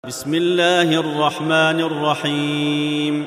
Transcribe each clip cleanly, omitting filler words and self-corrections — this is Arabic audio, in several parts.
بسم الله الرحمن الرحيم.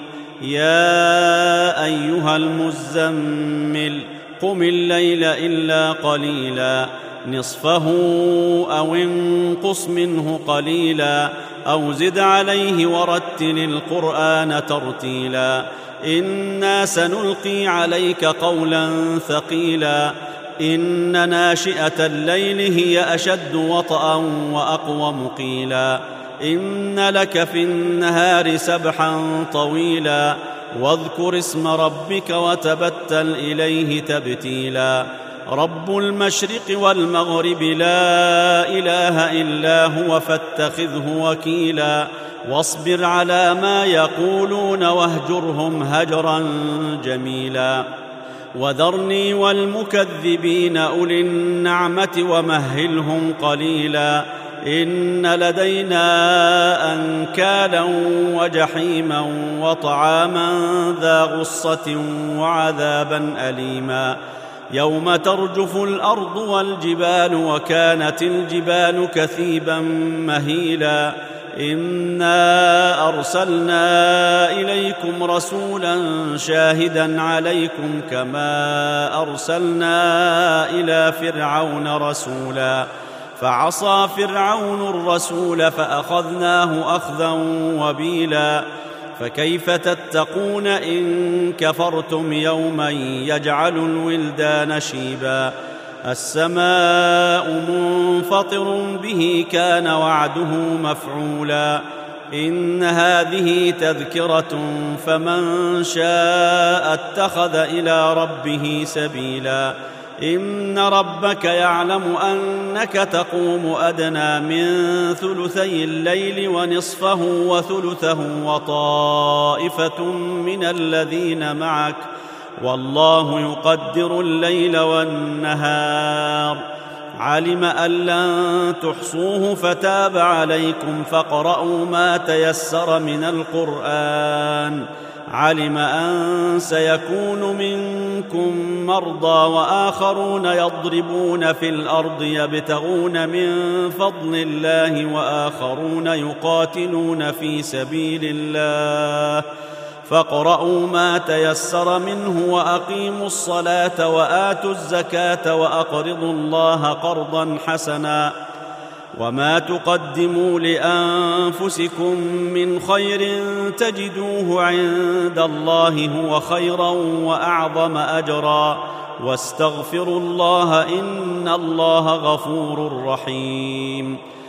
يا أيها المزمل قم الليل إلا قليلا نصفه أو انقص منه قليلا أو زد عليه ورتل القرآن ترتيلا إنا سنلقي عليك قولا ثقيلا إن ناشئة الليل هي أشد وطئا وأقوم قيلا إن لك في النهار سبحا طويلا واذكر اسم ربك وتبتل إليه تبتيلا رب المشرق والمغرب لا إله إلا هو فاتخذه وكيلا واصبر على ما يقولون واهجرهم هجرا جميلا وذرني والمكذبين أولي النعمة ومهلهم قليلا إن لدينا أنكالا وجحيما وطعاما ذا غصة وعذابا أليما يوم ترجف الأرض والجبال وكانت الجبال كثيبا مهيلا إنا أرسلنا إليكم رسولا شاهدا عليكم كما أرسلنا إلى فرعون رسولا فعصى فرعون الرسول فأخذناه أخذا وبيلا فكيف تتقون إن كفرتم يوما يجعل الولدان شيبا السماء منفطر به كان وعده مفعولا إن هذه تذكرة فمن شاء اتخذ إلى ربه سبيلا إن ربك يعلم أنك تقوم أدنى من ثلثي الليل ونصفه وثلثه وطائفة من الذين معك والله يقدر الليل والنهار علم أن لن تحصوه فتاب عليكم فاقرؤوا ما تيسر من القرآن علم أن سيكون منكم مرضى وآخرون يضربون في الأرض يبتغون من فضل الله وآخرون يقاتلون في سبيل الله فاقرؤوا ما تيسر منه وأقيموا الصلاة وآتوا الزكاة وأقرضوا الله قرضا حسنا وما تقدموا لأنفسكم من خير تجدوه عند الله هو خيرا وأعظم أجرا واستغفروا الله إن الله غفور رحيم